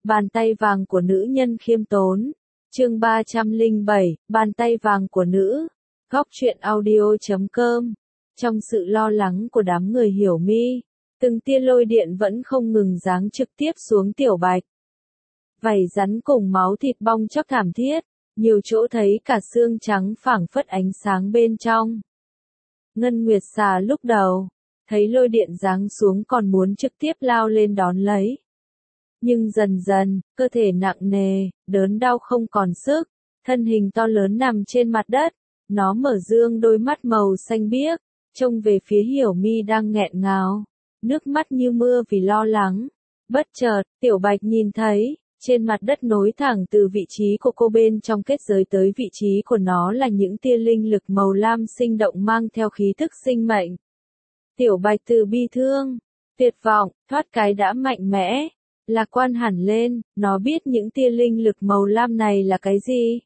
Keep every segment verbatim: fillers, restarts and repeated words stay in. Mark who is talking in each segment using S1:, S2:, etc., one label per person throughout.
S1: Bàn tay vàng của nữ nhân khiêm tốn. Chương ba trăm lẻ bảy, bàn tay vàng của nữ. Góc truyện audio chấm com. Trong sự lo lắng của đám người Hiểu Mi, từng tia lôi điện vẫn không ngừng giáng trực tiếp xuống Tiểu Bạch. Vảy rắn cùng máu thịt bong chóc thảm thiết, nhiều chỗ thấy cả xương trắng phảng phất ánh sáng bên trong. Ngân Nguyệt Xà lúc đầu, thấy lôi điện giáng xuống còn muốn trực tiếp lao lên đón lấy. Nhưng dần dần, cơ thể nặng nề, đớn đau không còn sức, thân hình to lớn nằm trên mặt đất, nó mở dương đôi mắt màu xanh biếc, trông về phía Hiểu Mi đang nghẹn ngào, nước mắt như mưa vì lo lắng. Bất chợt, Tiểu Bạch nhìn thấy, trên mặt đất nối thẳng từ vị trí của cô bên trong kết giới tới vị trí của nó là những tia linh lực màu lam sinh động mang theo khí thức sinh mệnh. Tiểu Bạch từ bi thương, tuyệt vọng, thoát cái đã mạnh mẽ, lạc quan hẳn lên, nó biết những tia linh lực màu lam này là cái gì.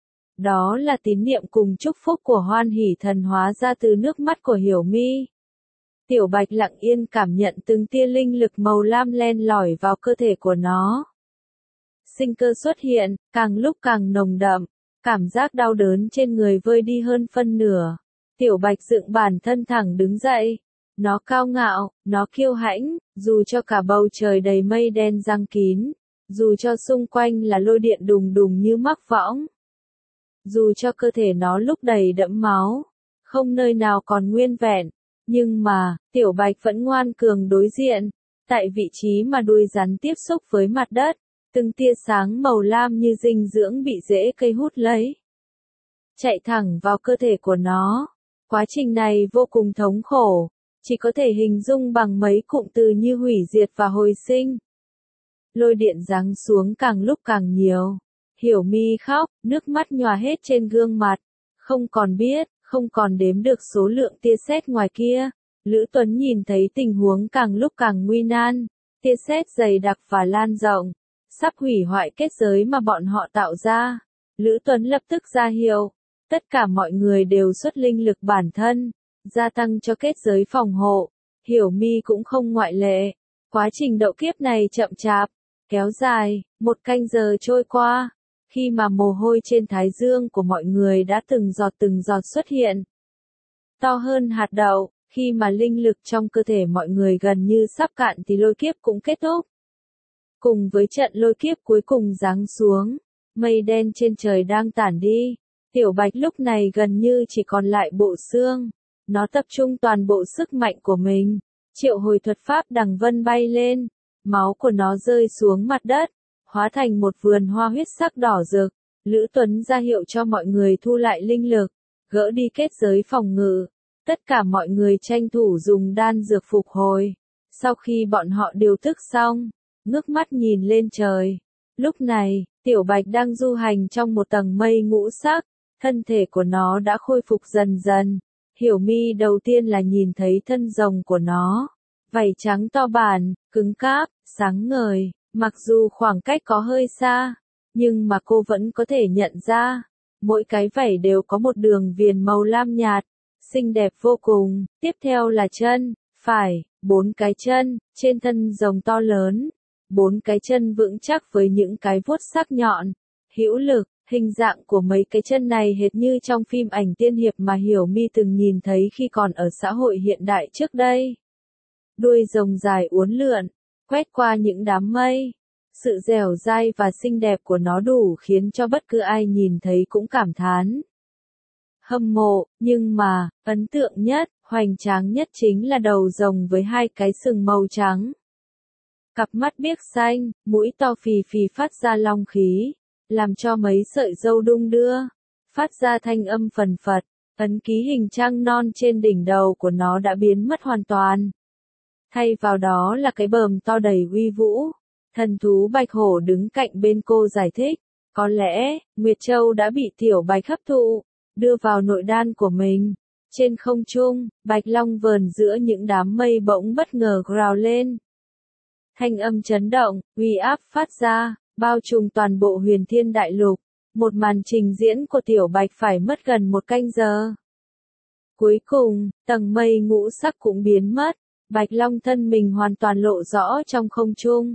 S1: Đó là tín niệm cùng chúc phúc của Hoan Hỷ Thần hóa ra từ nước mắt của Hiểu Mi. Tiểu Bạch lặng yên cảm nhận từng tia linh lực màu lam len lỏi vào cơ thể của nó. Sinh cơ xuất hiện, càng lúc càng nồng đậm, cảm giác đau đớn trên người vơi đi hơn phân nửa. Tiểu Bạch dựng bản thân thẳng đứng dậy. Nó cao ngạo, nó kiêu hãnh, dù cho cả bầu trời đầy mây đen giăng kín, dù cho xung quanh là lôi điện đùng đùng như mắc võng, dù cho cơ thể nó lúc đầy đẫm máu, không nơi nào còn nguyên vẹn, nhưng mà, Tiểu Bạch vẫn ngoan cường đối diện, tại vị trí mà đuôi rắn tiếp xúc với mặt đất, từng tia sáng màu lam như dinh dưỡng bị rễ cây hút lấy, chạy thẳng vào cơ thể của nó. Quá trình này vô cùng thống khổ, chỉ có thể hình dung bằng mấy cụm từ như hủy diệt và hồi sinh. Lôi điện giáng xuống càng lúc càng nhiều. Hiểu Mi khóc, nước mắt nhòa hết trên gương mặt. Không còn biết, không còn đếm được số lượng tia sét ngoài kia. Lữ Tuấn nhìn thấy tình huống càng lúc càng nguy nan. Tia sét dày đặc và lan rộng, sắp hủy hoại kết giới mà bọn họ tạo ra. Lữ Tuấn lập tức ra hiệu. Tất cả mọi người đều xuất linh lực bản thân, gia tăng cho kết giới phòng hộ. Hiểu Mi cũng không ngoại lệ. Quá trình độ kiếp này chậm chạp, kéo dài, một canh giờ trôi qua. Khi mà mồ hôi trên thái dương của mọi người đã từng giọt từng giọt xuất hiện, to hơn hạt đậu, khi mà linh lực trong cơ thể mọi người gần như sắp cạn thì lôi kiếp cũng kết thúc. Cùng với trận lôi kiếp cuối cùng giáng xuống, mây đen trên trời đang tản đi. Tiểu Bạch lúc này gần như chỉ còn lại bộ xương. Nó tập trung toàn bộ sức mạnh của mình, triệu hồi thuật pháp đằng vân bay lên, máu của nó rơi xuống mặt đất, hóa thành một vườn hoa huyết sắc đỏ rực. Lữ Tuấn ra hiệu cho mọi người thu lại linh lực, gỡ đi kết giới phòng ngự. Tất cả mọi người tranh thủ dùng đan dược phục hồi. Sau khi bọn họ điều tức xong, ngước mắt nhìn lên trời. Lúc này, Tiểu Bạch đang du hành trong một tầng mây ngũ sắc, thân thể của nó đã khôi phục dần dần. Hiểu Mi đầu tiên là nhìn thấy thân rồng của nó, vảy trắng to bản, cứng cáp, sáng ngời, mặc dù khoảng cách có hơi xa, nhưng mà cô vẫn có thể nhận ra, mỗi cái vảy đều có một đường viền màu lam nhạt, xinh đẹp vô cùng. Tiếp theo là chân, phải, bốn cái chân, trên thân rồng to lớn, bốn cái chân vững chắc với những cái vuốt sắc nhọn, hữu lực. Hình dạng của mấy cái chân này hệt như trong phim ảnh tiên hiệp mà Hiểu Mi từng nhìn thấy khi còn ở xã hội hiện đại trước đây. Đuôi rồng dài uốn lượn, quét qua những đám mây. Sự dẻo dai và xinh đẹp của nó đủ khiến cho bất cứ ai nhìn thấy cũng cảm thán hâm mộ, nhưng mà, ấn tượng nhất, hoành tráng nhất chính là đầu rồng với hai cái sừng màu trắng. Cặp mắt biếc xanh, mũi to phì phì phát ra long khí, làm cho mấy sợi râu đung đưa, phát ra thanh âm phần phật. Ấn ký hình trăng non trên đỉnh đầu của nó đã biến mất hoàn toàn. Thay vào đó là cái bờm to đầy uy vũ. Thần thú Bạch Hổ đứng cạnh bên cô giải thích, có lẽ, Nguyệt Châu đã bị Tiểu Bạch hấp thụ, đưa vào nội đan của mình. Trên không trung, Bạch Long vờn giữa những đám mây bỗng bất ngờ gào lên. Thanh âm chấn động, uy áp phát ra, bao trùm toàn bộ Huyền Thiên Đại Lục. Một màn trình diễn của Tiểu Bạch phải mất gần một canh giờ. Cuối cùng, tầng mây ngũ sắc cũng biến mất. Bạch Long thân mình hoàn toàn lộ rõ trong không trung.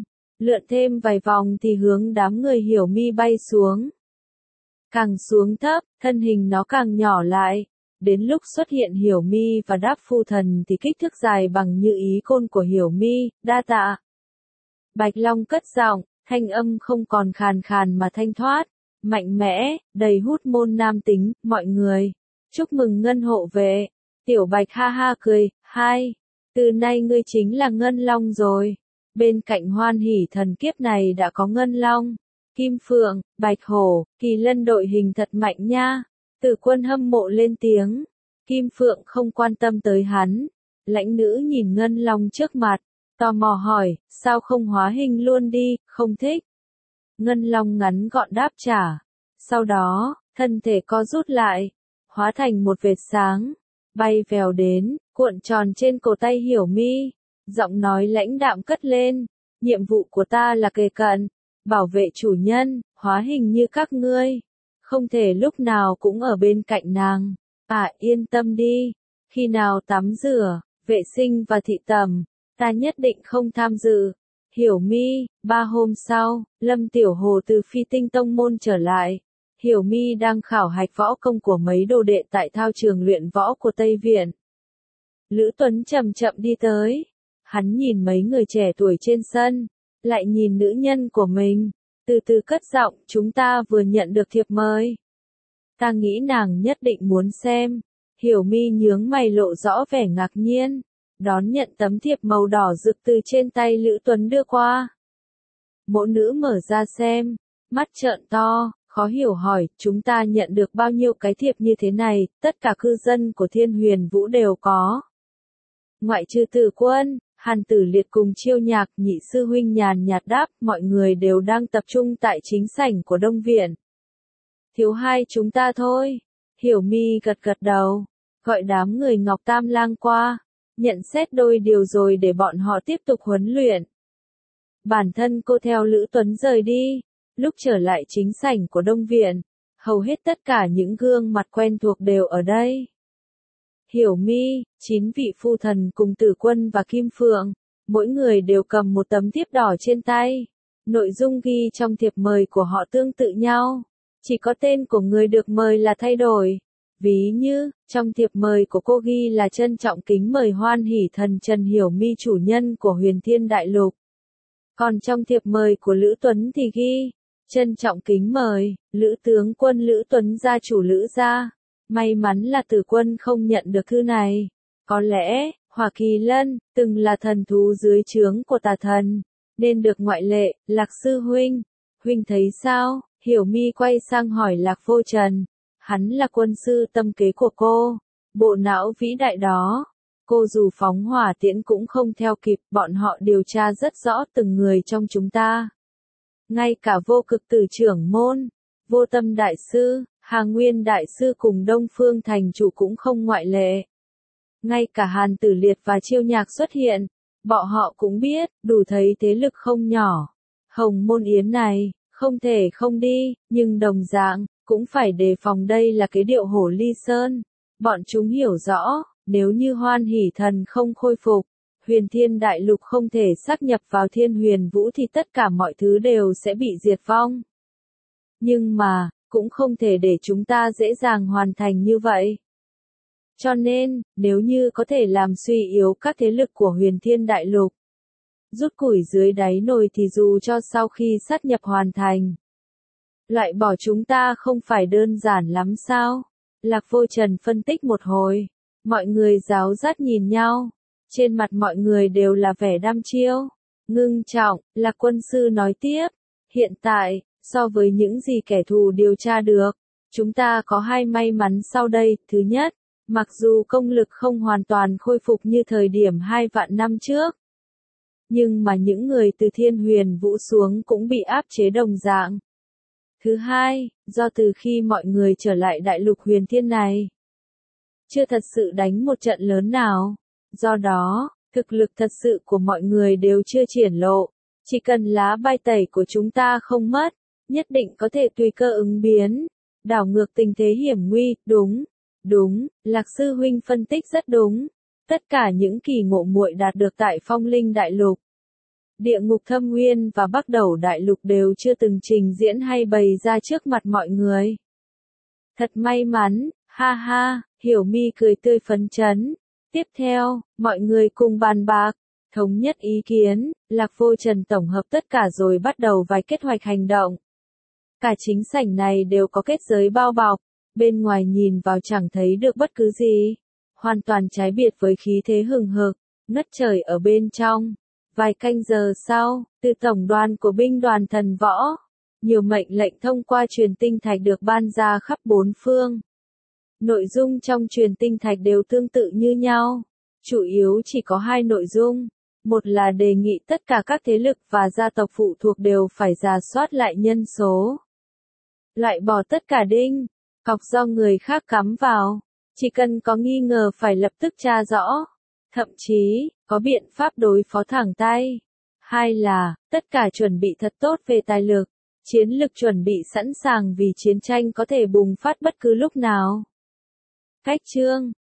S1: lượn thêm vài vòng thì hướng đám người Hiểu Mi bay xuống. Càng xuống thấp, thân hình nó càng nhỏ lại. Đến lúc xuất hiện Hiểu Mi và Đáp Phu Thần thì kích thước dài bằng như ý côn của Hiểu Mi, đa tạ. Bạch Long cất giọng, thanh âm không còn khàn khàn mà thanh thoát, mạnh mẽ, đầy hút môn nam tính, mọi người. Chúc mừng Ngân hộ vệ. Tiểu Bạch ha ha cười, hai. Từ nay ngươi chính là Ngân Long rồi. Bên cạnh Hoan Hỷ Thần kiếp này đã có Ngân Long, Kim Phượng, Bạch Hổ, Kỳ Lân đội hình thật mạnh nha. Tử Quân hâm mộ lên tiếng. Kim Phượng không quan tâm tới hắn. Lãnh nữ nhìn Ngân Long trước mặt, tò mò hỏi, sao không hóa hình luôn đi, không thích. Ngân Long ngắn gọn đáp trả. Sau đó, thân thể co rút lại, hóa thành một vệt sáng, bay vèo đến, cuộn tròn trên cổ tay Hiểu Mi. Giọng nói lãnh đạm cất lên, nhiệm vụ của ta là kề cận, bảo vệ chủ nhân, hóa hình như các ngươi. Không thể lúc nào cũng ở bên cạnh nàng. À, yên tâm đi, khi nào tắm rửa, vệ sinh và thị tẩm, ta nhất định không tham dự. Hiểu Mi. Ba hôm sau, Lâm Tiểu Hồ từ Phi Tinh Tông môn trở lại. Hiểu Mi đang khảo hạch võ công của mấy đồ đệ tại thao trường luyện võ của Tây Viện. Lữ Tuấn chậm chậm đi tới. Hắn nhìn mấy người trẻ tuổi trên sân, lại nhìn nữ nhân của mình, từ từ cất giọng, chúng ta vừa nhận được thiệp mời. Ta nghĩ nàng nhất định muốn xem. Hiểu Mi nhướng mày lộ rõ vẻ ngạc nhiên, đón nhận tấm thiệp màu đỏ rực từ trên tay Lữ Tuấn đưa qua. Mộ nữ mở ra xem, mắt trợn to, khó hiểu hỏi, chúng ta nhận được bao nhiêu cái thiệp như thế này, tất cả cư dân của Thiên Huyền Vũ đều có. Ngoại trừ Tử Quân, Hàn Tử Liệt cùng Chiêu Nhạc, nhị sư huynh nhàn nhạt đáp, mọi người đều đang tập trung tại chính sảnh của Đông Viện. Thiếu hai chúng ta thôi. Hiểu Mi gật gật đầu, gọi đám người Ngọc Tam Lang qua, nhận xét đôi điều rồi để bọn họ tiếp tục huấn luyện. Bản thân cô theo Lữ Tuấn rời đi, lúc trở lại chính sảnh của Đông Viện, hầu hết tất cả những gương mặt quen thuộc đều ở đây. Hiểu Mi, chín vị phu thần cùng Tử Quân và Kim Phượng, mỗi người đều cầm một tấm thiếp đỏ trên tay. Nội dung ghi trong thiệp mời của họ tương tự nhau, chỉ có tên của người được mời là thay đổi. Ví như, trong thiệp mời của cô ghi là trân trọng kính mời Hoan Hỷ Thần Trần Hiểu Mi chủ nhân của Huyền Thiên Đại Lục. Còn trong thiệp mời của Lữ Tuấn thì ghi, trân trọng kính mời, Lữ tướng quân Lữ Tuấn gia chủ Lữ gia. May mắn là Tử Quân không nhận được thư này. Có lẽ, Hỏa Kỳ Lân, từng là thần thú dưới trướng của tà thần, nên được ngoại lệ. Lạc sư huynh, huynh thấy sao? Hiểu Mi quay sang hỏi Lạc Vô Trần. Hắn là quân sư tâm kế của cô, bộ não vĩ đại đó. Cô dù phóng hỏa tiễn cũng không theo kịp, bọn họ điều tra rất rõ từng người trong chúng ta. Ngay cả Vô Cực Tử trưởng môn, Vô Tâm đại sư, Hà Nguyên đại sư cùng Đông Phương thành chủ cũng không ngoại lệ. Ngay cả Hàn Tử Liệt và Chiêu Nhạc xuất hiện, bọn họ cũng biết, đủ thấy thế lực không nhỏ. Hồng Môn Yến này, không thể không đi, nhưng đồng dạng, cũng phải đề phòng đây là cái điệu hổ ly sơn. Bọn chúng hiểu rõ, nếu như Hoan Hỷ Thần không khôi phục, Huyền Thiên Đại Lục không thể sáp nhập vào Thiên Huyền Vũ thì tất cả mọi thứ đều sẽ bị diệt vong. Nhưng mà, cũng không thể để chúng ta dễ dàng hoàn thành như vậy. Cho nên, nếu như có thể làm suy yếu các thế lực của Huyền Thiên Đại Lục, rút củi dưới đáy nồi thì dù cho sau khi sát nhập hoàn thành, loại bỏ chúng ta không phải đơn giản lắm sao? Lạc Vô Trần phân tích một hồi, mọi người giáo giác nhìn nhau, trên mặt mọi người đều là vẻ đăm chiêu, ngưng trọng. Lạc quân sư nói tiếp, hiện tại, so với những gì kẻ thù điều tra được, chúng ta có hai may mắn sau đây. Thứ nhất, mặc dù công lực không hoàn toàn khôi phục như thời điểm hai vạn năm trước, nhưng mà những người từ Thiên Huyền Vũ xuống cũng bị áp chế đồng dạng. Thứ hai, do từ khi mọi người trở lại đại lục huyền thiên này, chưa thật sự đánh một trận lớn nào, do đó, thực lực thật sự của mọi người đều chưa triển lộ, chỉ cần lá bài tẩy của chúng ta không mất, nhất định có thể tùy cơ ứng biến, đảo ngược tình thế hiểm nguy. Đúng, đúng, Lạc sư huynh phân tích rất đúng, tất cả những kỳ ngộ muội đạt được tại Phong Linh Đại Lục, Địa ngục thâm nguyên và Bắc Đẩu Đại Lục đều chưa từng trình diễn hay bày ra trước mặt mọi người. Thật may mắn, ha ha, Hiểu Mi cười tươi phấn chấn. Tiếp theo, mọi người cùng bàn bạc, thống nhất ý kiến, Lạc Vô Trần tổng hợp tất cả rồi bắt đầu vài kế hoạch hành động. Cả chính sảnh này đều có kết giới bao bọc, bên ngoài nhìn vào chẳng thấy được bất cứ gì. Hoàn toàn trái biệt với khí thế hừng hực, ngất trời ở bên trong. Vài canh giờ sau, từ tổng đoàn của binh đoàn thần võ, nhiều mệnh lệnh thông qua truyền tinh thạch được ban ra khắp bốn phương. Nội dung trong truyền tinh thạch đều tương tự như nhau, chủ yếu chỉ có hai nội dung. Một là đề nghị tất cả các thế lực và gia tộc phụ thuộc đều phải rà soát lại nhân số. Loại bỏ tất cả đinh, cọc do người khác cắm vào, chỉ cần có nghi ngờ phải lập tức tra rõ. Thậm chí, có biện pháp đối phó thẳng tay. Hai là, tất cả chuẩn bị thật tốt về tài lực, chiến lực chuẩn bị sẵn sàng vì chiến tranh có thể bùng phát bất cứ lúc nào. Cách chương